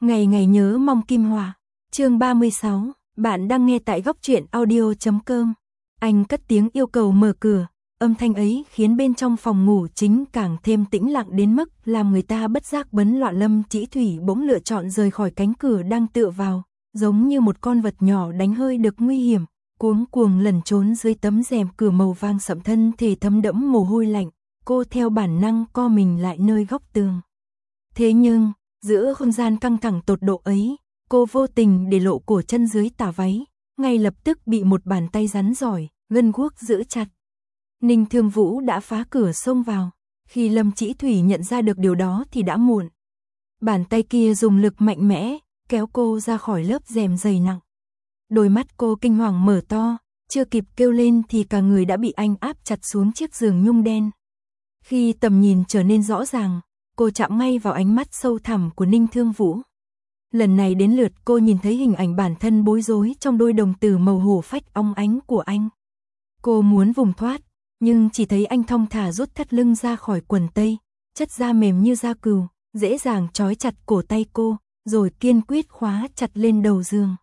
Ngày ngày nhớ mong Kim Hòa. Chương 36, bạn đang nghe tại góc truyện audio.com. Anh cất tiếng yêu cầu mở cửa, âm thanh ấy khiến bên trong phòng ngủ chính càng thêm tĩnh lặng đến mức làm người ta bất giác bấn loạn. Lâm Chỉ Thủy bỗng lựa chọn rời khỏi cánh cửa đang tựa vào, giống như một con vật nhỏ đánh hơi được nguy hiểm, cuống cuồng lẩn trốn dưới tấm rèm cửa màu vàng sẫm, thân thể thấm đẫm mồ hôi lạnh. Cô theo bản năng co mình lại nơi góc tường. Thế nhưng, giữa không gian căng thẳng tột độ ấy, cô vô tình để lộ cổ chân dưới tà váy, ngay lập tức bị một bàn tay rắn rỏi, gân guốc giữ chặt. Ninh Thương Vũ đã phá cửa xông vào. Khi Lâm Chỉ Thủy nhận ra được điều đó thì đã muộn. Bàn tay kia dùng lực mạnh mẽ, kéo cô ra khỏi lớp rèm dày nặng. Đôi mắt cô kinh hoàng mở to, chưa kịp kêu lên thì cả người đã bị anh áp chặt xuống chiếc giường nhung đen. Khi tầm nhìn trở nên rõ ràng, cô chạm ngay vào ánh mắt sâu thẳm của Ninh Thương Vũ. Lần này đến lượt cô nhìn thấy hình ảnh bản thân bối rối trong đôi đồng tử màu hổ phách óng ánh của anh. Cô muốn vùng thoát, nhưng chỉ thấy anh thong thả rút thắt lưng ra khỏi quần tây, chất da mềm như da cừu, dễ dàng trói chặt cổ tay cô, rồi kiên quyết khóa chặt lên đầu giường.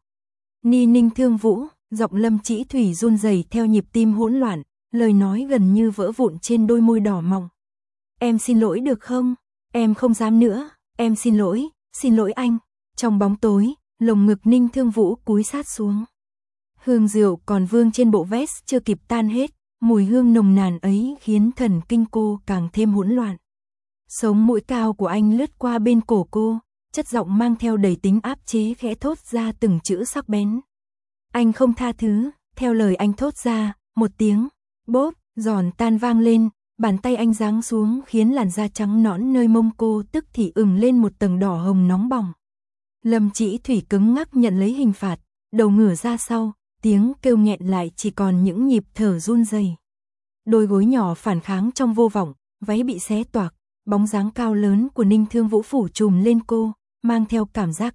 Ninh Thương Vũ, giọng Lâm Chỉ Thủy run rẩy theo nhịp tim hỗn loạn, lời nói gần như vỡ vụn trên đôi môi đỏ mọng. Em xin lỗi được không? Em không dám nữa, em xin lỗi anh. Trong bóng tối, lồng ngực Ninh Thương Vũ cúi sát xuống. Hương rượu còn vương trên bộ vest chưa kịp tan hết, mùi hương nồng nàn ấy khiến thần kinh cô càng thêm hỗn loạn. Sống mũi cao của anh lướt qua bên cổ cô, chất giọng mang theo đầy tính áp chế khẽ thốt ra từng chữ sắc bén. Anh không tha thứ. Theo lời anh thốt ra, một tiếng bốp giòn tan vang lên, bàn tay anh giáng xuống khiến làn da trắng nõn nơi mông cô tức thì ửng lên một tầng đỏ hồng nóng bỏng. Lâm Chỉ Thủy cứng ngắc nhận lấy hình phạt, đầu ngửa ra sau, tiếng kêu nghẹn lại chỉ còn những nhịp thở run rẩy. Đôi gối nhỏ phản kháng trong vô vọng, váy bị xé toạc, bóng dáng cao lớn của Ninh Thương Vũ phủ trùm lên cô, mang theo cảm giác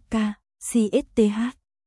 CSTH.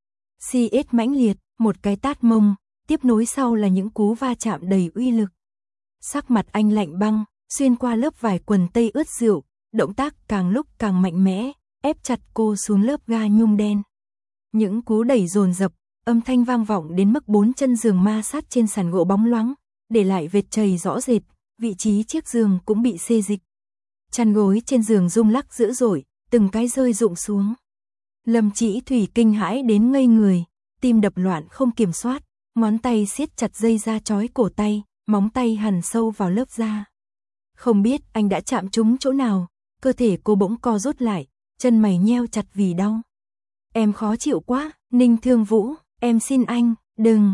CS mãnh liệt, một cái tát mông, tiếp nối sau là những cú va chạm đầy uy lực. Sắc mặt anh lạnh băng, xuyên qua lớp vải quần tây ướt rượu, động tác càng lúc càng mạnh mẽ, ép chặt cô xuống lớp ga nhung đen. Những cú đẩy dồn dập, âm thanh vang vọng đến mức bốn chân giường ma sát trên sàn gỗ bóng loáng, để lại vệt chày rõ rệt, vị trí chiếc giường cũng bị xê dịch. Chăn gối trên giường rung lắc dữ dội, từng cái rơi rụng xuống. Lâm Chỉ Thủy kinh hãi đến ngây người, tim đập loạn không kiểm soát, ngón tay siết chặt dây da trói cổ tay, móng tay hằn sâu vào lớp da. Không biết anh đã chạm trúng chỗ nào, cơ thể cô bỗng co rút lại, chân mày nheo chặt vì đau. Em khó chịu quá, Ninh Thương Vũ, em xin anh, đừng,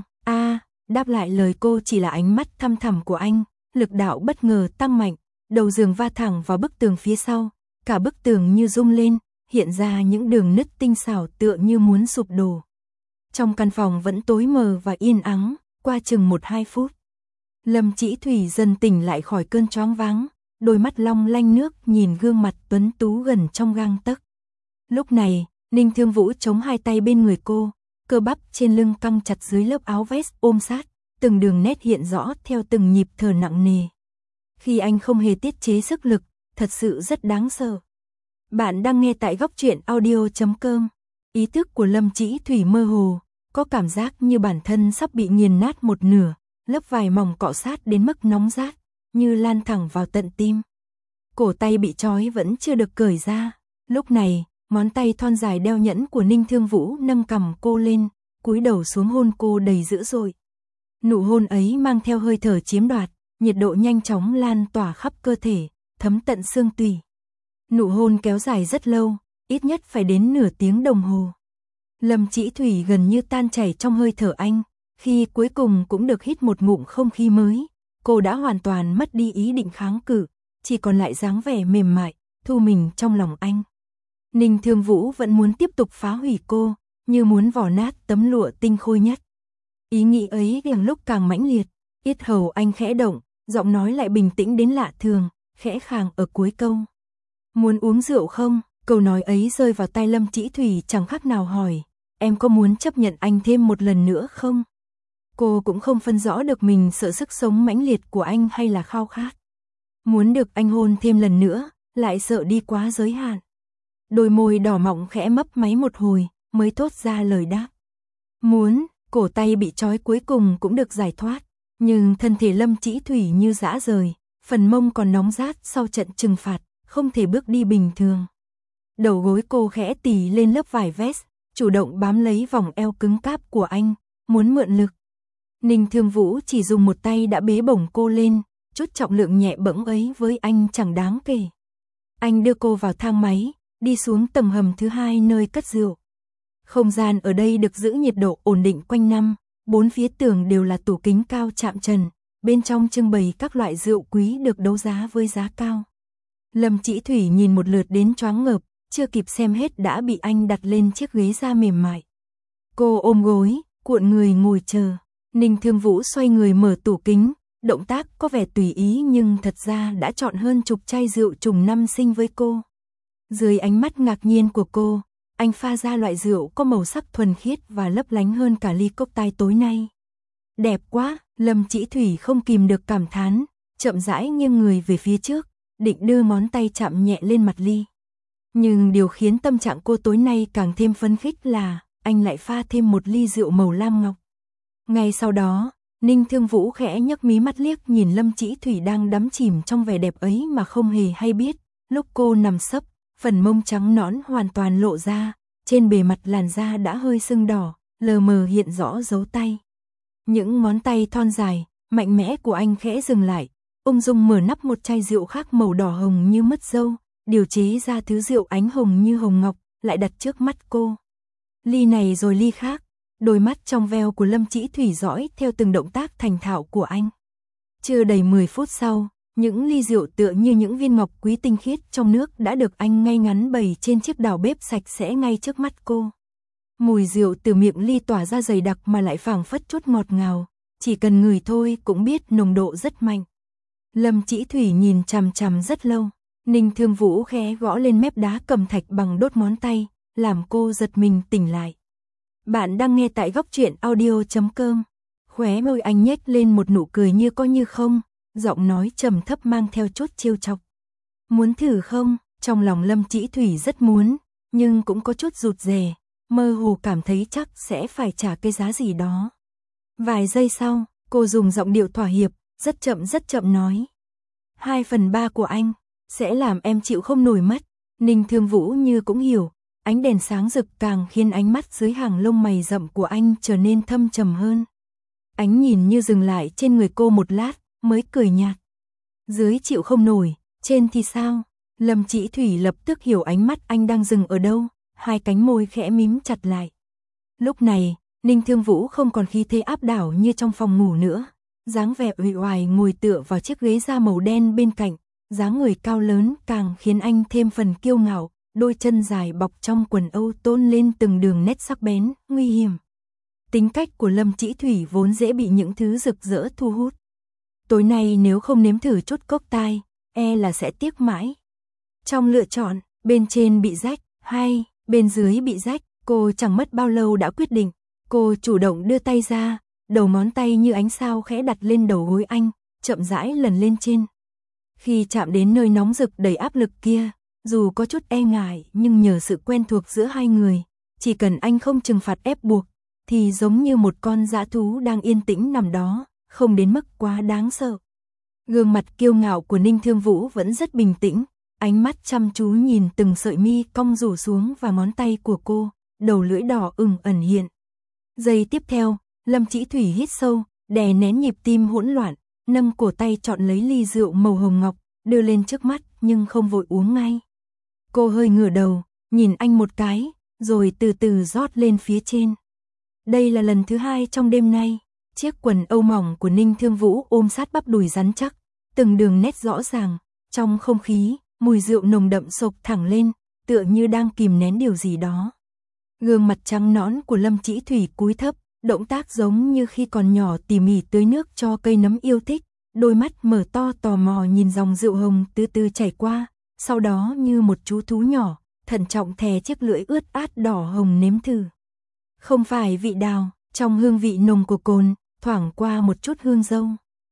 đáp lại lời cô chỉ là ánh mắt thăm thẳm của anh, lực đạo bất ngờ tăng mạnh, đầu giường va thẳng vào bức tường phía sau, cả bức tường như rung lên, hiện ra những đường nứt tinh xảo tựa như muốn sụp đổ. Trong căn phòng vẫn tối mờ và yên ắng, qua chừng 1-2 phút. Lâm Chỉ Thủy dần tỉnh lại khỏi cơn choáng váng, đôi mắt long lanh nước nhìn gương mặt tuấn tú gần trong gang tấc. Lúc này, Ninh Thương Vũ chống hai tay bên người cô, cơ bắp trên lưng căng chặt dưới lớp áo vest ôm sát, từng đường nét hiện rõ theo từng nhịp thở nặng nề. Khi anh không hề tiết chế sức lực, thật sự rất đáng sợ. Bạn đang nghe tại góc truyện audio.com. Ý thức của Lâm Chỉ Thủy mơ hồ, có cảm giác như bản thân sắp bị nghiền nát một nửa, lớp vải mỏng cọ sát đến mức nóng rát, như lan thẳng vào tận tim. Cổ tay bị trói vẫn chưa được cởi ra. Lúc này, ngón tay thon dài đeo nhẫn của Ninh Thương Vũ nâng cằm cô lên, cúi đầu xuống hôn cô đầy dữ dội. Nụ hôn ấy mang theo hơi thở chiếm đoạt, nhiệt độ nhanh chóng lan tỏa khắp cơ thể, thấm tận xương tủy. Nụ hôn kéo dài rất lâu, ít nhất phải đến nửa tiếng đồng hồ. Lâm Chỉ Thủy gần như tan chảy trong hơi thở anh, khi cuối cùng cũng được hít một ngụm không khí mới, cô đã hoàn toàn mất đi ý định kháng cự, chỉ còn lại dáng vẻ mềm mại, thu mình trong lòng anh. Ninh Thương Vũ vẫn muốn tiếp tục phá hủy cô, như muốn vò nát tấm lụa tinh khôi nhất. Ý nghĩ ấy càng lúc càng mãnh liệt, yết hầu anh khẽ động, giọng nói lại bình tĩnh đến lạ thường, khẽ khàng ở cuối câu. Muốn uống rượu không? Câu nói ấy rơi vào tai Lâm Chỉ Thủy chẳng khác nào hỏi, em có muốn chấp nhận anh thêm một lần nữa không? Cô cũng không phân rõ được mình sợ sức sống mãnh liệt của anh hay là khao khát. Muốn được anh hôn thêm lần nữa, lại sợ đi quá giới hạn. đôi môi đỏ mọng khẽ mấp máy một hồi, mới thốt ra lời đáp. Muốn, cổ tay bị trói cuối cùng cũng được giải thoát, nhưng thân thể Lâm Chỉ Thủy như rã rời, phần mông còn nóng rát sau trận trừng phạt, không thể bước đi bình thường. Đầu gối cô khẽ tì lên lớp vải vest, chủ động bám lấy vòng eo cứng cáp của anh, muốn mượn lực. Ninh Thương Vũ chỉ dùng một tay đã bế bổng cô lên, chút trọng lượng nhẹ bẫng ấy với anh chẳng đáng kể. Anh đưa cô vào thang máy, đi xuống tầng hầm thứ 2 nơi cất rượu. Không gian ở đây được giữ nhiệt độ ổn định quanh năm, 4 phía tường đều là tủ kính cao chạm trần, bên trong trưng bày các loại rượu quý được đấu giá với giá cao. Lâm Chỉ Thủy nhìn một lượt đến choáng ngợp, chưa kịp xem hết đã bị anh đặt lên chiếc ghế da mềm mại. Cô ôm gối, cuộn người ngồi chờ. Ninh Thương Vũ xoay người mở tủ kính, động tác có vẻ tùy ý nhưng thật ra đã chọn hơn chục chai rượu trùng năm sinh với cô. Dưới ánh mắt ngạc nhiên của cô, anh pha ra loại rượu có màu sắc thuần khiết và lấp lánh hơn cả ly cocktail tối nay. Đẹp quá, Lâm Chỉ Thủy không kìm được cảm thán, chậm rãi nghiêng người về phía trước, định đưa ngón tay chạm nhẹ lên mặt ly. Nhưng điều khiến tâm trạng cô tối nay càng thêm phấn khích là, anh lại pha thêm một ly rượu màu lam ngọc. Ngay sau đó, Ninh Thương Vũ khẽ nhấc mí mắt liếc nhìn Lâm Chỉ Thủy đang đắm chìm trong vẻ đẹp ấy mà không hề hay biết, lúc cô nằm sấp, phần mông trắng nõn hoàn toàn lộ ra, trên bề mặt làn da đã hơi sưng đỏ, lờ mờ hiện rõ dấu tay. Những ngón tay thon dài, mạnh mẽ của anh khẽ dừng lại, ung dung mở nắp một chai rượu khác màu đỏ hồng như mứt dâu, điều chế ra thứ rượu ánh hồng như hồng ngọc, lại đặt trước mắt cô. Ly này rồi ly khác, đôi mắt trong veo của Lâm Chỉ Thủy dõi theo từng động tác thành thạo của anh. Chưa đầy 10 phút sau, những ly rượu tựa như những viên ngọc quý tinh khiết trong nước đã được anh ngay ngắn bày trên chiếc đào bếp sạch sẽ ngay trước mắt cô. Mùi rượu từ miệng ly tỏa ra dày đặc mà lại phảng phất chút ngọt ngào, chỉ cần ngửi thôi cũng biết nồng độ rất mạnh. Lâm Chỉ Thủy nhìn chằm chằm rất lâu, Ninh Thương Vũ khẽ gõ lên mép đá cẩm thạch bằng đốt ngón tay, làm cô giật mình tỉnh lại. Bạn đang nghe tại góc truyện audio.com. Khóe môi anh nhếch lên một nụ cười như có như không, giọng nói trầm thấp mang theo chút trêu chọc. Muốn thử không? Trong lòng Lâm Chỉ Thủy rất muốn, nhưng cũng có chút rụt rè, mơ hồ cảm thấy chắc sẽ phải trả cái giá gì đó. Vài giây sau, cô dùng giọng điệu thỏa hiệp, rất chậm nói. 2/3 của anh, sẽ làm em chịu không nổi mất. Ninh Thương Vũ như cũng hiểu, ánh đèn sáng rực càng khiến ánh mắt dưới hàng lông mày rậm của anh trở nên thâm trầm hơn. Ánh nhìn như dừng lại trên người cô một lát, mới cười nhạt. Dưới chịu không nổi, trên thì sao? Lâm Chỉ Thủy lập tức hiểu ánh mắt anh đang dừng ở đâu, hai cánh môi khẽ mím chặt lại. Lúc này, Ninh Thương Vũ không còn khí thế áp đảo như trong phòng ngủ nữa, dáng vẻ uể oải ngồi tựa vào chiếc ghế da màu đen bên cạnh, dáng người cao lớn càng khiến anh thêm phần kiêu ngạo, đôi chân dài bọc trong quần âu tôn lên từng đường nét sắc bén, nguy hiểm. Tính cách của Lâm Chỉ Thủy vốn dễ bị những thứ rực rỡ thu hút. Tối nay nếu không nếm thử chút cocktail, e là sẽ tiếc mãi. Trong lựa chọn, bên trên bị rách, hay bên dưới bị rách, cô chẳng mất bao lâu đã quyết định. Cô chủ động đưa tay ra, đầu ngón tay như ánh sao khẽ đặt lên đầu gối anh, chậm rãi lần lên trên. Khi chạm đến nơi nóng rực đầy áp lực kia, dù có chút e ngại nhưng nhờ sự quen thuộc giữa hai người, chỉ cần anh không trừng phạt ép buộc, thì giống như một con dã thú đang yên tĩnh nằm đó, không đến mức quá đáng sợ. Gương mặt kiêu ngạo của Ninh Thương Vũ vẫn rất bình tĩnh, ánh mắt chăm chú nhìn từng sợi mi cong rủ xuống và ngón tay của cô, đầu lưỡi đỏ ửng ẩn hiện. Giây tiếp theo, Lâm Chỉ Thủy hít sâu, đè nén nhịp tim hỗn loạn, nâng cổ tay chọn lấy ly rượu màu hồng ngọc, đưa lên trước mắt nhưng không vội uống ngay. Cô hơi ngửa đầu, nhìn anh một cái, rồi từ từ rót lên phía trên. Đây là lần thứ 2 trong đêm nay, chiếc quần âu mỏng của Ninh Thương Vũ ôm sát bắp đùi rắn chắc, từng đường nét rõ ràng, trong không khí, mùi rượu nồng đậm sộc thẳng lên, tựa như đang kìm nén điều gì đó. Gương mặt trắng nõn của Lâm Chỉ Thủy cúi thấp, động tác giống như khi còn nhỏ tỉ mỉ tưới nước cho cây nấm yêu thích, đôi mắt mở to tò mò nhìn dòng rượu hồng từ từ chảy qua, sau đó như một chú thú nhỏ, thận trọng thè chiếc lưỡi ướt át đỏ hồng nếm thử. Không phải vị đào, trong hương vị nồng của cồn, thoảng qua một chút hương dâu.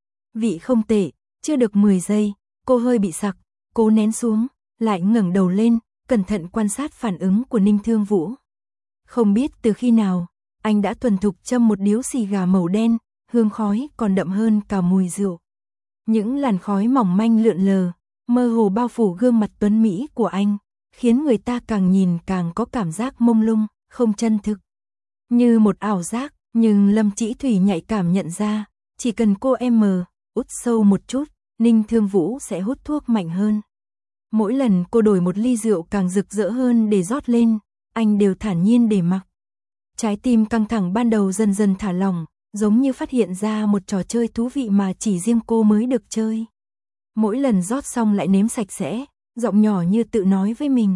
Vị không tệ, chưa được 10 giây, cô hơi bị sặc, cố nén xuống, lại ngẩng đầu lên, cẩn thận quan sát phản ứng của Ninh Thương Vũ. Không biết từ khi nào, anh đã thuần thục châm một điếu xì gà màu đen, hương khói còn đậm hơn cả mùi rượu. Những làn khói mỏng manh lượn lờ, mơ hồ bao phủ gương mặt tuấn mỹ của anh, khiến người ta càng nhìn càng có cảm giác mông lung, không chân thực. Như một ảo giác, nhưng Lâm Chỉ Thủy nhạy cảm nhận ra, chỉ cần cô út sâu một chút, Ninh Thương Vũ sẽ hút thuốc mạnh hơn. Mỗi lần cô đổi một ly rượu càng rực rỡ hơn để rót lên, anh đều thản nhiên để mặc. Trái tim căng thẳng ban đầu dần dần thả lỏng, giống như phát hiện ra một trò chơi thú vị mà chỉ riêng cô mới được chơi. Mỗi lần rót xong lại nếm sạch sẽ, giọng nhỏ như tự nói với mình.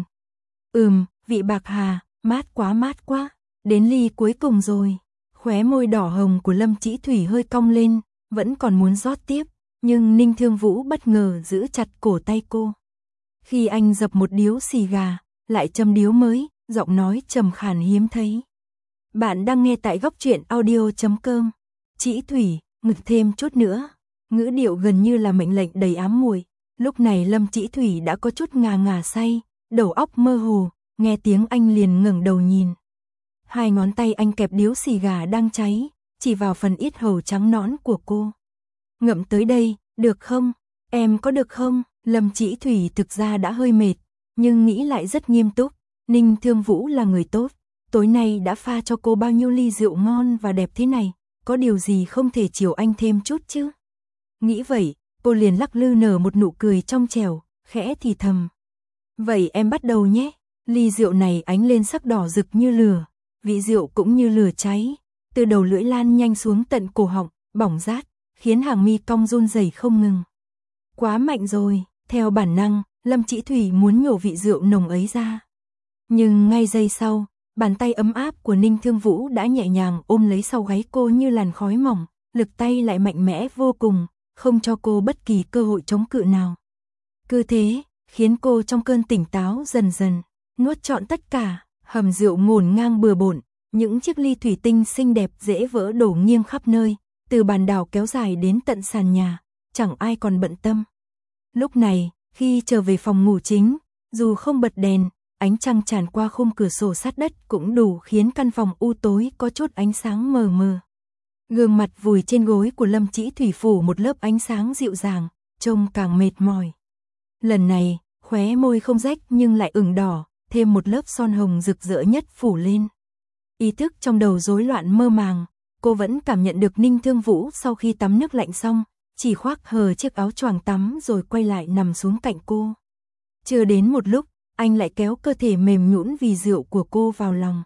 Vị bạc hà, mát quá, đến ly cuối cùng rồi. Khóe môi đỏ hồng của Lâm Chỉ Thủy hơi cong lên, vẫn còn muốn rót tiếp, nhưng Ninh Thương Vũ bất ngờ giữ chặt cổ tay cô. Khi anh dập một điếu xì gà, lại châm điếu mới, giọng nói trầm khàn hiếm thấy. Bạn đang nghe tại góc truyện audio.com. Chỉ Thủy, ngực thêm chút nữa. Ngữ điệu gần như là mệnh lệnh đầy ám muội. Lúc này Lâm Chỉ Thủy đã có chút ngà say, đầu óc mơ hồ, nghe tiếng anh liền ngẩng đầu nhìn. Hai ngón tay anh kẹp điếu xì gà đang cháy, chỉ vào phần yết hầu trắng nõn của cô. Ngậm tới đây, được không? Em có được không? Lâm Chỉ Thủy thực ra đã hơi mệt, nhưng nghĩ lại rất nghiêm túc. Ninh Thương Vũ là người tốt, tối nay đã pha cho cô bao nhiêu ly rượu ngon và đẹp thế này, có điều gì không thể chiều anh thêm chút chứ? Nghĩ vậy, cô liền lắc lư nở một nụ cười trong trẻo, khẽ thì thầm. Vậy em bắt đầu nhé. Ly rượu này ánh lên sắc đỏ rực như lửa, vị rượu cũng như lửa cháy, từ đầu lưỡi lan nhanh xuống tận cổ họng, bỏng rát, khiến hàng mi cong run rẩy không ngừng. Quá mạnh rồi, theo bản năng, Lâm Chỉ Thủy muốn nhổ vị rượu nồng ấy ra. Nhưng ngay giây sau, bàn tay ấm áp của Ninh Thương Vũ đã nhẹ nhàng ôm lấy sau gáy cô như làn khói mỏng, lực tay lại mạnh mẽ vô cùng, không cho cô bất kỳ cơ hội chống cự nào. Cứ thế, khiến cô trong cơn tỉnh táo dần dần, nuốt trọn tất cả, hầm rượu ngổn ngang bừa bộn, những chiếc ly thủy tinh xinh đẹp dễ vỡ đổ nghiêng khắp nơi, từ bàn đảo kéo dài đến tận sàn nhà, chẳng ai còn bận tâm. Lúc này, khi trở về phòng ngủ chính, dù không bật đèn, ánh trăng tràn qua khung cửa sổ sát đất cũng đủ khiến căn phòng u tối có chút ánh sáng mờ mờ. Gương mặt vùi trên gối của Lâm Chỉ Thủy phủ một lớp ánh sáng dịu dàng, trông càng mệt mỏi. Lần này, khóe môi không rách nhưng lại ửng đỏ, thêm một lớp son hồng rực rỡ nhất phủ lên. Ý thức trong đầu rối loạn mơ màng, cô vẫn cảm nhận được Ninh Thương Vũ sau khi tắm nước lạnh xong, chỉ khoác hờ chiếc áo choàng tắm rồi quay lại nằm xuống cạnh cô. Chưa đến một lúc, anh lại kéo cơ thể mềm nhũn vì rượu của cô vào lòng.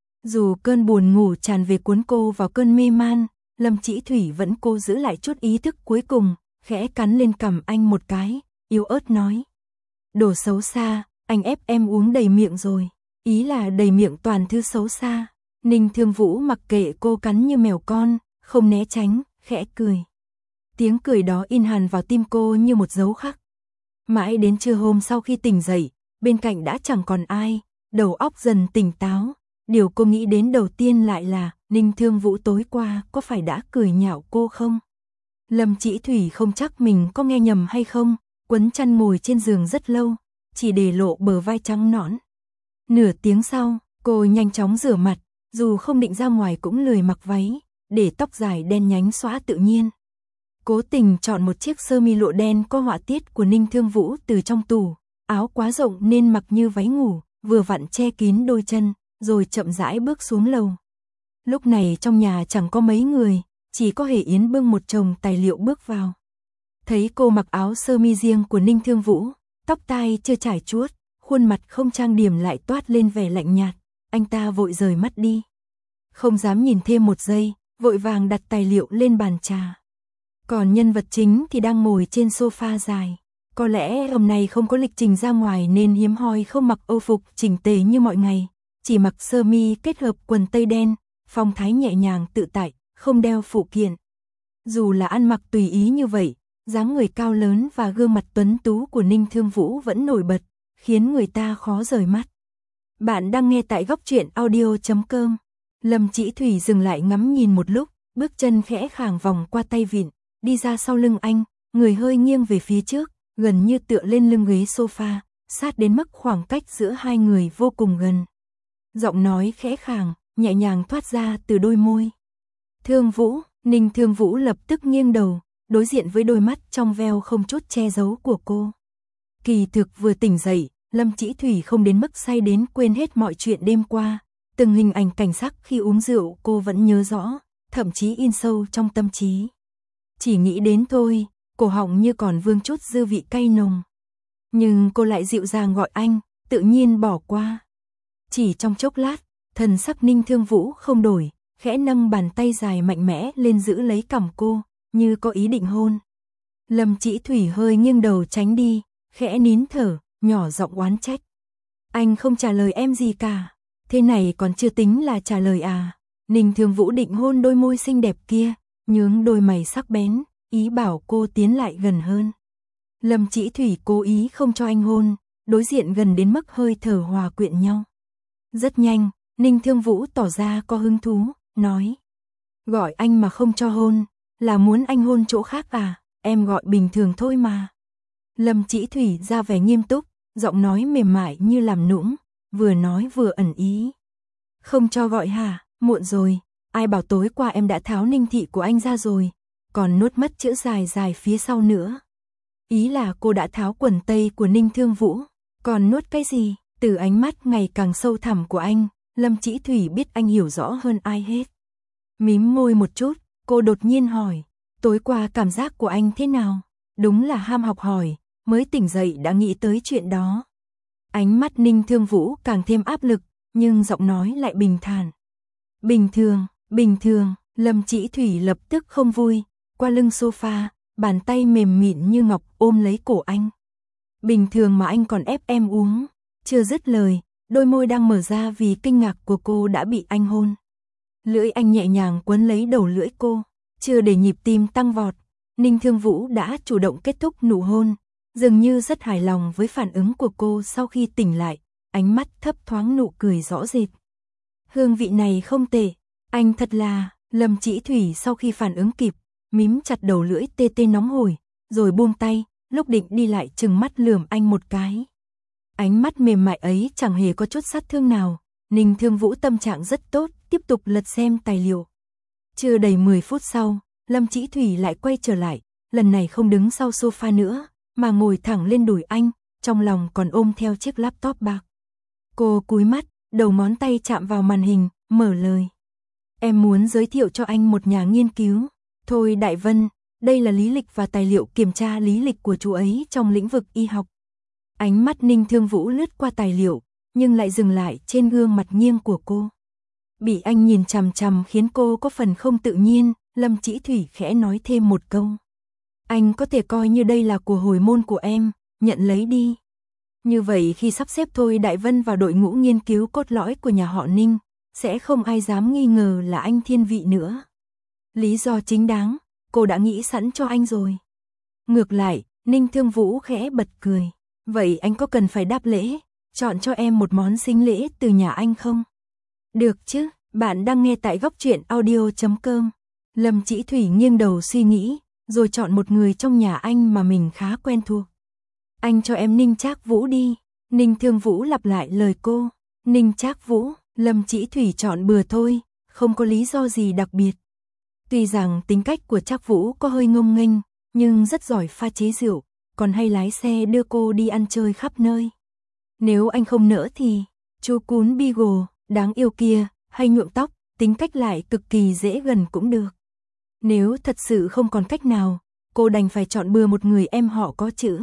Dù cơn buồn ngủ tràn về cuốn cô vào cơn mê man, Lâm Chỉ Thủy vẫn cố giữ lại chút ý thức cuối cùng, khẽ cắn lên cằm anh một cái, yếu ớt nói. Đồ xấu xa, anh ép em uống đầy miệng rồi, ý là đầy miệng toàn thứ xấu xa. Ninh Thương Vũ mặc kệ cô cắn như mèo con, không né tránh, khẽ cười. Tiếng cười đó in hằn vào tim cô như một dấu khắc. Mãi đến trưa hôm sau khi tỉnh dậy, bên cạnh đã chẳng còn ai, đầu óc dần tỉnh táo. Điều cô nghĩ đến đầu tiên lại là, Ninh Thương Vũ tối qua có phải đã cười nhạo cô không? Lâm Chỉ Thủy không chắc mình có nghe nhầm hay không, quấn chăn ngồi trên giường rất lâu, chỉ để lộ bờ vai trắng nõn. Nửa tiếng sau, cô nhanh chóng rửa mặt, dù không định ra ngoài cũng lười mặc váy, để tóc dài đen nhánh xõa tự nhiên. Cố tình chọn một chiếc sơ mi lụa đen có họa tiết của Ninh Thương Vũ từ trong tủ, áo quá rộng nên mặc như váy ngủ, vừa vặn che kín đôi chân, rồi chậm rãi bước xuống lầu. Lúc này trong nhà chẳng có mấy người, chỉ có Hề Yến bưng một chồng tài liệu bước vào. Thấy cô mặc áo sơ mi riêng của Ninh Thương Vũ, tóc tai chưa trải chuốt, khuôn mặt không trang điểm lại toát lên vẻ lạnh nhạt, anh ta vội rời mắt đi. Không dám nhìn thêm một giây, vội vàng đặt tài liệu lên bàn trà. Còn nhân vật chính thì đang ngồi trên sofa dài. Có lẽ hôm nay không có lịch trình ra ngoài nên hiếm hoi không mặc âu phục chỉnh tề như mọi ngày, chỉ mặc sơ mi kết hợp quần tây đen, phong thái nhẹ nhàng tự tại, không đeo phụ kiện. Dù là ăn mặc tùy ý như vậy, dáng người cao lớn và gương mặt tuấn tú của Ninh Thương Vũ vẫn nổi bật, khiến người ta khó rời mắt. Bạn đang nghe tại góc truyện audio.com. Lâm Chỉ Thủy dừng lại ngắm nhìn một lúc, bước chân khẽ khàng vòng qua tay vịn, đi ra sau lưng anh, người hơi nghiêng về phía trước, gần như tựa lên lưng ghế sofa, sát đến mức khoảng cách giữa hai người vô cùng gần. Giọng nói khẽ khàng, nhẹ nhàng thoát ra từ đôi môi. Thương Vũ, Ninh Thương Vũ lập tức nghiêng đầu, đối diện với đôi mắt trong veo không chút che giấu của cô. Kỳ thực vừa tỉnh dậy, Lâm Chỉ Thủy không đến mức say đến quên hết mọi chuyện đêm qua, từng hình ảnh cảnh sắc khi uống rượu cô vẫn nhớ rõ, thậm chí in sâu trong tâm trí. Chỉ nghĩ đến thôi, cổ họng như còn vương chút dư vị cay nồng. Nhưng cô lại dịu dàng gọi anh, tự nhiên bỏ qua. Chỉ trong chốc lát, thần sắc Ninh Thương Vũ không đổi, khẽ nâng bàn tay dài mạnh mẽ lên giữ lấy cằm cô, như có ý định hôn. Lâm Chỉ Thủy hơi nghiêng đầu tránh đi, khẽ nín thở, nhỏ giọng oán trách. Anh không trả lời em gì cả, thế này còn chưa tính là trả lời à? Ninh Thương Vũ định hôn đôi môi xinh đẹp kia, nhướng đôi mày sắc bén, ý bảo cô tiến lại gần hơn. Lâm Chỉ Thủy cố ý không cho anh hôn, đối diện gần đến mức hơi thở hòa quyện nhau. Rất nhanh, Ninh Thương Vũ tỏ ra có hứng thú, nói. Gọi anh mà không cho hôn, là muốn anh hôn chỗ khác à? Em gọi bình thường thôi mà. Lâm Chỉ Thủy ra vẻ nghiêm túc, giọng nói mềm mại như làm nũng, vừa nói vừa ẩn ý. Không cho gọi hả? Muộn rồi, ai bảo tối qua em đã tháo ninh thị của anh ra rồi, còn nuốt mất chữ dài dài phía sau nữa. Ý là cô đã tháo quần tây của Ninh Thương Vũ, còn nuốt cái gì? Từ ánh mắt ngày càng sâu thẳm của anh, Lâm Chỉ Thủy biết anh hiểu rõ hơn ai hết. Mím môi một chút, cô đột nhiên hỏi, tối qua cảm giác của anh thế nào? Đúng là ham học hỏi, mới tỉnh dậy đã nghĩ tới chuyện đó. Ánh mắt Ninh Thương Vũ càng thêm áp lực, nhưng giọng nói lại bình thản. Bình thường, Lâm Chỉ Thủy lập tức không vui, qua lưng sofa, bàn tay mềm mịn như ngọc ôm lấy cổ anh. Bình thường mà anh còn ép em uống. Chưa dứt lời, đôi môi đang mở ra vì kinh ngạc của cô đã bị anh hôn. Lưỡi anh nhẹ nhàng quấn lấy đầu lưỡi cô, chưa để nhịp tim tăng vọt, Ninh Thương Vũ đã chủ động kết thúc nụ hôn, dường như rất hài lòng với phản ứng của cô sau khi tỉnh lại, ánh mắt thấp thoáng nụ cười rõ rệt. Hương vị này không tệ, anh thật là. Lâm Chỉ Thủy sau khi phản ứng kịp, mím chặt đầu lưỡi tê tê nóng hổi, rồi buông tay, lúc định đi lại trừng mắt lườm anh một cái. Ánh mắt mềm mại ấy chẳng hề có chút sát thương nào, Ninh Thương Vũ tâm trạng rất tốt, tiếp tục lật xem tài liệu. Chưa đầy 10 phút sau, Lâm Chỉ Thủy lại quay trở lại, lần này không đứng sau sofa nữa, mà ngồi thẳng lên đùi anh, trong lòng còn ôm theo chiếc laptop bạc. Cô cúi mắt, đầu ngón tay chạm vào màn hình, mở lời. Em muốn giới thiệu cho anh một nhà nghiên cứu. Thôi Đại Vân, đây là lý lịch và tài liệu kiểm tra lý lịch của chú ấy trong lĩnh vực y học. Ánh mắt Ninh Thương Vũ lướt qua tài liệu, nhưng lại dừng lại trên gương mặt nghiêng của cô. Bị anh nhìn chằm chằm khiến cô có phần không tự nhiên, Lâm Chỉ Thủy khẽ nói thêm một câu. Anh có thể coi như đây là của hồi môn của em, nhận lấy đi. Như vậy khi sắp xếp Thôi Đại Vân vào đội ngũ nghiên cứu cốt lõi của nhà họ Ninh, sẽ không ai dám nghi ngờ là anh thiên vị nữa. Lý do chính đáng, cô đã nghĩ sẵn cho anh rồi. Ngược lại, Ninh Thương Vũ khẽ bật cười. Vậy anh có cần phải đáp lễ, chọn cho em một món sính lễ từ nhà anh không? Được chứ, bạn đang nghe tại góc truyện audio.com. Lâm Chỉ Thủy nghiêng đầu suy nghĩ, rồi chọn một người trong nhà anh mà mình khá quen thuộc. Anh cho em Ninh Trác Vũ đi. Ninh Thương Vũ lặp lại lời cô. Ninh Trác Vũ, Lâm Chỉ Thủy chọn bừa thôi, không có lý do gì đặc biệt. Tuy rằng tính cách của Trác Vũ có hơi ngông nghênh, nhưng rất giỏi pha chế rượu, còn hay lái xe đưa cô đi ăn chơi khắp nơi. Nếu anh không nỡ thì, chú cún Beagle, đáng yêu kia, hay nhuộm tóc, tính cách lại cực kỳ dễ gần cũng được. Nếu thật sự không còn cách nào, cô đành phải chọn bừa một người em họ có chữ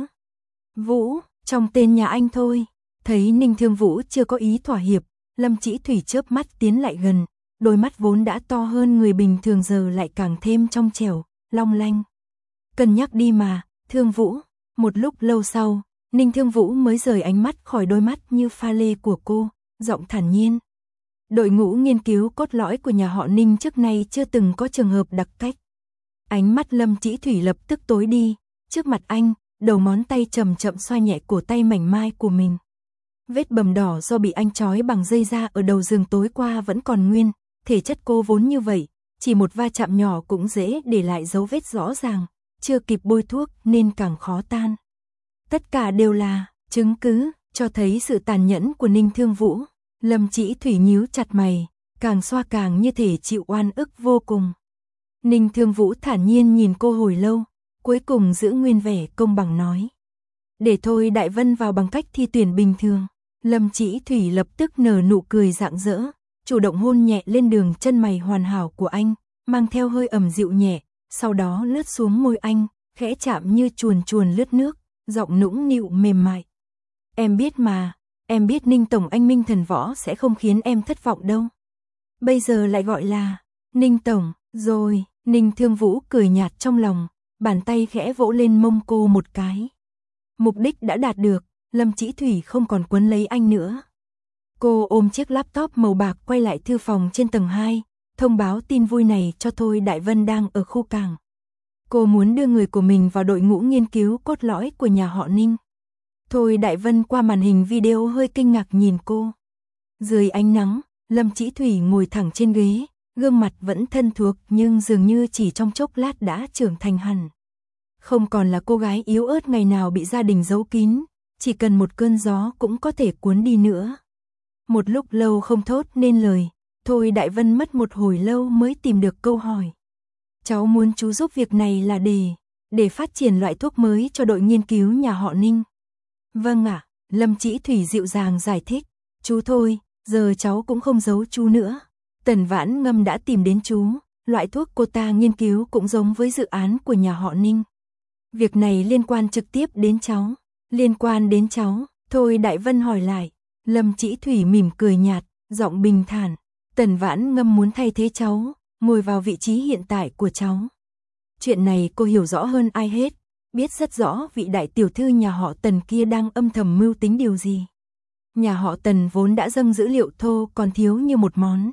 Vũ, trong tên nhà anh thôi. Thấy Ninh Thương Vũ chưa có ý thỏa hiệp, Lâm Chỉ Thủy chớp mắt tiến lại gần, đôi mắt vốn đã to hơn người bình thường giờ lại càng thêm trong trẻo, long lanh. Cân nhắc đi mà, Thương Vũ. Một lúc lâu sau, Ninh Thương Vũ mới rời ánh mắt khỏi đôi mắt như pha lê của cô, giọng thản nhiên. Đội ngũ nghiên cứu cốt lõi của nhà họ Ninh trước nay chưa từng có trường hợp đặc cách. Ánh mắt Lâm Chỉ Thủy lập tức tối đi, trước mặt anh, đầu ngón tay chậm chậm xoa nhẹ cổ tay mảnh mai của mình. Vết bầm đỏ do bị anh trói bằng dây da ở đầu giường tối qua vẫn còn nguyên, thể chất cô vốn như vậy, chỉ một va chạm nhỏ cũng dễ để lại dấu vết rõ ràng, chưa kịp bôi thuốc nên càng khó tan. Tất cả đều là chứng cứ, cho thấy sự tàn nhẫn của Ninh Thương Vũ. Lâm Chỉ Thủy nhíu chặt mày, càng xoa càng như thể chịu oan ức vô cùng. Ninh Thương Vũ thản nhiên nhìn cô hồi lâu, cuối cùng giữ nguyên vẻ công bằng nói. Để thôi Đại Vân vào bằng cách thi tuyển bình thường. Lâm Chỉ Thủy lập tức nở nụ cười rạng rỡ, chủ động hôn nhẹ lên đường chân mày hoàn hảo của anh, mang theo hơi ẩm dịu nhẹ, sau đó lướt xuống môi anh, khẽ chạm như chuồn chuồn lướt nước, giọng nũng nịu mềm mại. Em biết mà, em biết Ninh Tổng anh Minh Thần Võ sẽ không khiến em thất vọng đâu. Bây giờ lại gọi là Ninh Tổng, rồi. Ninh Thương Vũ cười nhạt trong lòng, bàn tay khẽ vỗ lên mông cô một cái. Mục đích đã đạt được, Lâm Chỉ Thủy không còn quấn lấy anh nữa. Cô ôm chiếc laptop màu bạc quay lại thư phòng trên tầng 2, thông báo tin vui này cho Thôi Đại Vân đang ở khu cảng. Cô muốn đưa người của mình vào đội ngũ nghiên cứu cốt lõi của nhà họ Ninh. Thôi Đại Vân qua màn hình video hơi kinh ngạc nhìn cô. Dưới ánh nắng, Lâm Chỉ Thủy ngồi thẳng trên ghế, gương mặt vẫn thân thuộc nhưng dường như chỉ trong chốc lát đã trưởng thành hẳn. Không còn là cô gái yếu ớt ngày nào bị gia đình giấu kín, chỉ cần một cơn gió cũng có thể cuốn đi nữa. Một lúc lâu không thốt nên lời, Thôi Đại Vân mất một hồi lâu mới tìm được câu hỏi. Cháu muốn chú giúp việc này là để phát triển loại thuốc mới cho đội nghiên cứu nhà họ Ninh. Vâng ạ, Lâm Chỉ Thủy dịu dàng giải thích. Chú Thôi, giờ cháu cũng không giấu chú nữa. Tần Vãn Ngâm đã tìm đến chú, loại thuốc cô ta nghiên cứu cũng giống với dự án của nhà họ Ninh. Việc này liên quan trực tiếp đến cháu. Liên quan đến cháu, Thôi Đại Vân hỏi lại. Lâm Chỉ Thủy mỉm cười nhạt, giọng bình thản. Tần Vãn Ngâm muốn thay thế cháu, ngồi vào vị trí hiện tại của cháu. Chuyện này cô hiểu rõ hơn ai hết, biết rất rõ vị đại tiểu thư nhà họ Tần kia đang âm thầm mưu tính điều gì. Nhà họ Tần vốn đã dâng dữ liệu thô còn thiếu như một món.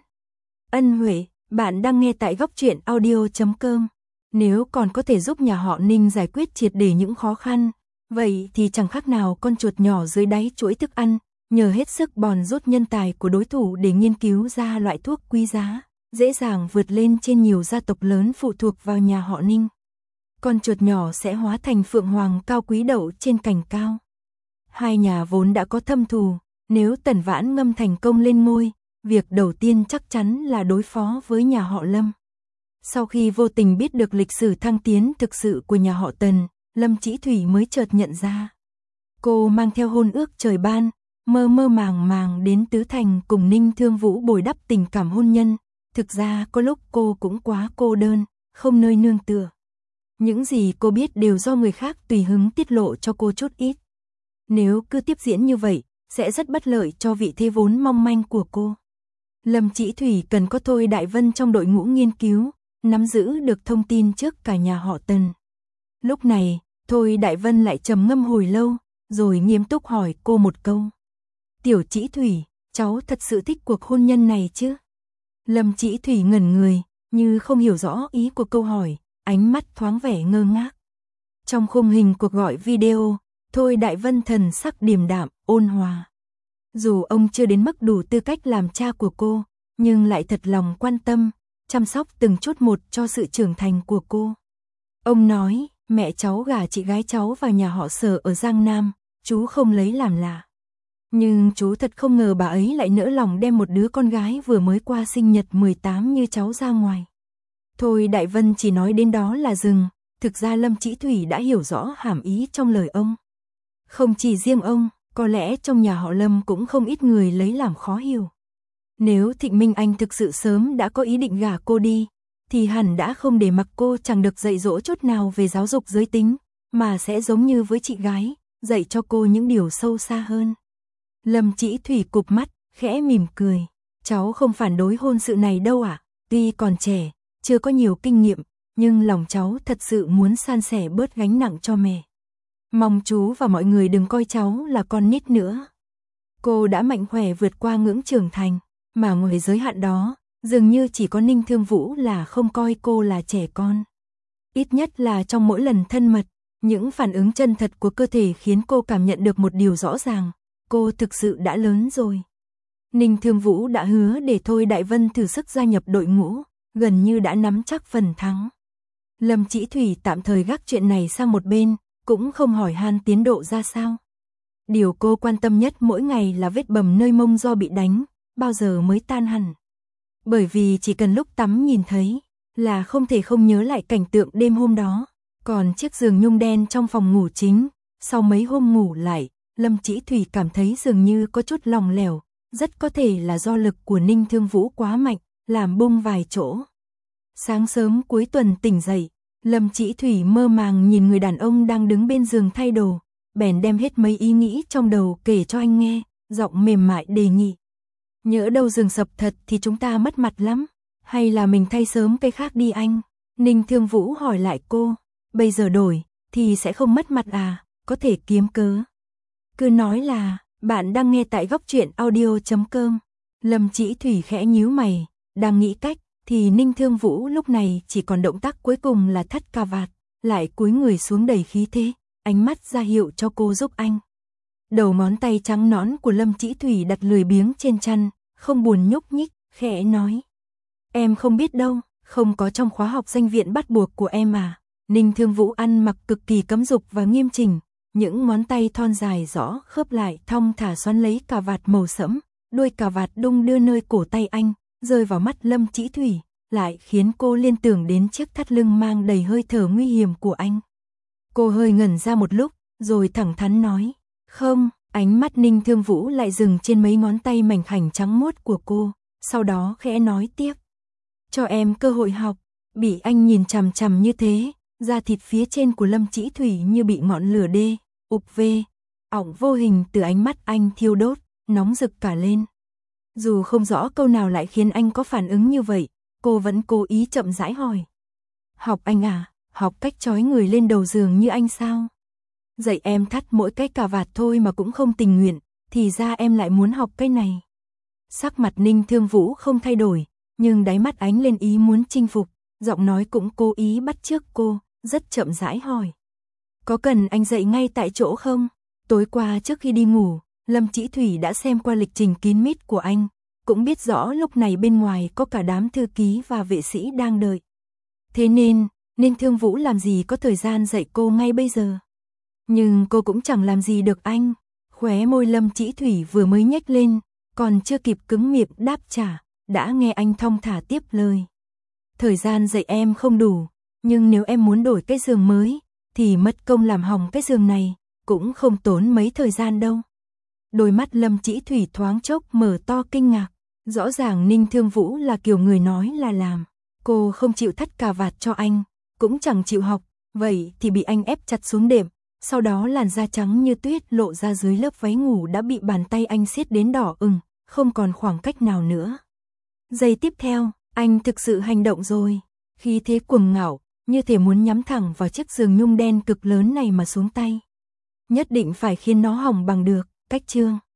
Ân huệ, bạn đang nghe tại goctruyện.audio.com. Nếu còn có thể giúp nhà họ Ninh giải quyết triệt để những khó khăn, vậy thì chẳng khác nào con chuột nhỏ dưới đáy chuỗi thức ăn, nhờ hết sức bòn rút nhân tài của đối thủ để nghiên cứu ra loại thuốc quý giá, dễ dàng vượt lên trên nhiều gia tộc lớn phụ thuộc vào nhà họ Ninh. Con chuột nhỏ sẽ hóa thành phượng hoàng cao quý đậu trên cành cao. Hai nhà vốn đã có thâm thù, nếu Tần Vãn Ngâm thành công lên ngôi, việc đầu tiên chắc chắn là đối phó với nhà họ Lâm. Sau khi vô tình biết được lịch sử thăng tiến thực sự của nhà họ Tần, Lâm Chỉ Thủy mới chợt nhận ra. Cô mang theo hôn ước trời ban, mơ mơ màng màng đến Tứ Thành cùng Ninh Thương Vũ bồi đắp tình cảm hôn nhân. Thực ra có lúc cô cũng quá cô đơn, không nơi nương tựa. Những gì cô biết đều do người khác tùy hứng tiết lộ cho cô chút ít. Nếu cứ tiếp diễn như vậy, sẽ rất bất lợi cho vị thế vốn mong manh của cô. Lâm Chỉ Thủy cần có Thôi Đại Vân trong đội ngũ nghiên cứu, nắm giữ được thông tin trước cả nhà họ Tần. Lúc này, Thôi Đại Vân lại trầm ngâm hồi lâu, rồi nghiêm túc hỏi cô một câu. Tiểu Chỉ Thủy, cháu thật sự thích cuộc hôn nhân này chứ? Lâm Chỉ Thủy ngẩn người, như không hiểu rõ ý của câu hỏi, ánh mắt thoáng vẻ ngơ ngác. Trong khung hình cuộc gọi video, Thôi Đại Vân thần sắc điềm đạm, ôn hòa. Dù ông chưa đến mức đủ tư cách làm cha của cô, nhưng lại thật lòng quan tâm, chăm sóc từng chút một cho sự trưởng thành của cô. Ông nói, mẹ cháu gả chị gái cháu vào nhà họ Sở ở Giang Nam, chú không lấy làm lạ. Nhưng chú thật không ngờ bà ấy lại nỡ lòng đem một đứa con gái vừa mới qua sinh nhật 18 như cháu ra ngoài. Thôi Đại Vân chỉ nói đến đó là dừng, thực ra Lâm Chỉ Thủy đã hiểu rõ hàm ý trong lời ông. Không chỉ riêng ông, có lẽ trong nhà họ Lâm cũng không ít người lấy làm khó hiểu. Nếu Thịnh Minh Anh thực sự sớm đã có ý định gả cô đi, thì hẳn đã không để mặc cô chẳng được dạy dỗ chút nào về giáo dục giới tính, mà sẽ giống như với chị gái, dạy cho cô những điều sâu xa hơn. Lâm Chỉ Thủy cụp mắt, khẽ mỉm cười. Cháu không phản đối hôn sự này đâu ạ. Tuy còn trẻ, chưa có nhiều kinh nghiệm, nhưng lòng cháu thật sự muốn san sẻ bớt gánh nặng cho mẹ. Mong chú và mọi người đừng coi cháu là con nít nữa. Cô đã mạnh khỏe vượt qua ngưỡng trưởng thành, mà ngoài giới hạn đó, dường như chỉ có Ninh Thương Vũ là không coi cô là trẻ con. Ít nhất là trong mỗi lần thân mật, những phản ứng chân thật của cơ thể khiến cô cảm nhận được một điều rõ ràng, cô thực sự đã lớn rồi. Ninh Thương Vũ đã hứa để Thôi Đại Vân thử sức gia nhập đội ngũ, gần như đã nắm chắc phần thắng. Lâm Chỉ Thủy tạm thời gác chuyện này sang một bên, cũng không hỏi han tiến độ ra sao. Điều cô quan tâm nhất mỗi ngày là vết bầm nơi mông do bị đánh, bao giờ mới tan hẳn. Bởi vì chỉ cần lúc tắm nhìn thấy, là không thể không nhớ lại cảnh tượng đêm hôm đó. Còn chiếc giường nhung đen trong phòng ngủ chính, sau mấy hôm ngủ lại, Lâm Chỉ Thủy cảm thấy dường như có chút lỏng lẻo, rất có thể là do lực của Ninh Thương Vũ quá mạnh, làm bung vài chỗ. Sáng sớm cuối tuần tỉnh dậy, Lâm Chỉ Thủy mơ màng nhìn người đàn ông đang đứng bên giường thay đồ, bèn đem hết mấy ý nghĩ trong đầu kể cho anh nghe, giọng mềm mại đề nghị. Nhỡ đâu giường sập thật thì chúng ta mất mặt lắm, hay là mình thay sớm cái khác đi anh? Ninh Thương Vũ hỏi lại cô, bây giờ đổi, thì sẽ không mất mặt à, có thể kiếm cớ. Cứ nói là, bạn đang nghe tại góc truyện audio.com. Lâm Chỉ Thủy khẽ nhíu mày, đang nghĩ cách, thì Ninh Thương Vũ lúc này chỉ còn động tác cuối cùng là thắt cà vạt, lại cúi người xuống đầy khí thế, ánh mắt ra hiệu cho cô giúp anh. Đầu ngón tay trắng nõn của Lâm Chỉ Thủy đặt lười biếng trên chăn, không buồn nhúc nhích, khẽ nói. Em không biết đâu, không có trong khóa học danh viện bắt buộc của em à. Ninh Thương Vũ ăn mặc cực kỳ cấm dục và nghiêm chỉnh, những ngón tay thon dài rõ khớp lại thong thả xoắn lấy cà vạt màu sẫm, đuôi cà vạt đung đưa nơi cổ tay anh, rơi vào mắt Lâm Chỉ Thủy, lại khiến cô liên tưởng đến chiếc thắt lưng mang đầy hơi thở nguy hiểm của anh. Cô hơi ngẩn ra một lúc, rồi thẳng thắn nói, không, ánh mắt Ninh Thương Vũ lại dừng trên mấy ngón tay mảnh khảnh trắng muốt của cô, sau đó khẽ nói tiếp. Cho em cơ hội học, bị anh nhìn chằm chằm như thế, da thịt phía trên của Lâm Chỉ Thủy như bị ngọn lửa đê, ục về, ỏng vô hình từ ánh mắt anh thiêu đốt, nóng rực cả lên. Dù không rõ câu nào lại khiến anh có phản ứng như vậy, cô vẫn cố ý chậm rãi hỏi. Học anh à, học cách trói người lên đầu giường như anh sao? Dạy em thắt mỗi cái cà vạt thôi mà cũng không tình nguyện, thì ra em lại muốn học cái này. Sắc mặt Ninh Thương Vũ không thay đổi, nhưng đáy mắt ánh lên ý muốn chinh phục, giọng nói cũng cố ý bắt chước cô, rất chậm rãi hỏi. Có cần anh dạy ngay tại chỗ không? Tối qua trước khi đi ngủ, Lâm Chỉ Thủy đã xem qua lịch trình kín mít của anh, cũng biết rõ lúc này bên ngoài có cả đám thư ký và vệ sĩ đang đợi. Thế nên, Ninh Thương Vũ làm gì có thời gian dạy cô ngay bây giờ. Nhưng cô cũng chẳng làm gì được anh. Khóe môi Lâm Chỉ Thủy vừa mới nhếch lên, còn chưa kịp cứng miệng đáp trả, đã nghe anh thong thả tiếp lời. Thời gian dạy em không đủ, nhưng nếu em muốn đổi cái giường mới, thì mất công làm hỏng cái giường này, cũng không tốn mấy thời gian đâu. Đôi mắt Lâm Chỉ Thủy thoáng chốc mở to kinh ngạc, rõ ràng Ninh Thương Vũ là kiểu người nói là làm. Cô không chịu thắt cà vạt cho anh, cũng chẳng chịu học, vậy thì bị anh ép chặt xuống đệm, sau đó làn da trắng như tuyết lộ ra dưới lớp váy ngủ đã bị bàn tay anh siết đến đỏ ửng, không còn khoảng cách nào nữa. Giây tiếp theo, anh thực sự hành động rồi, khí thế cuồng ngạo, như thể muốn nhắm thẳng vào chiếc giường nhung đen cực lớn này mà xuống tay. Nhất định phải khiến nó hỏng bằng được, cách chương.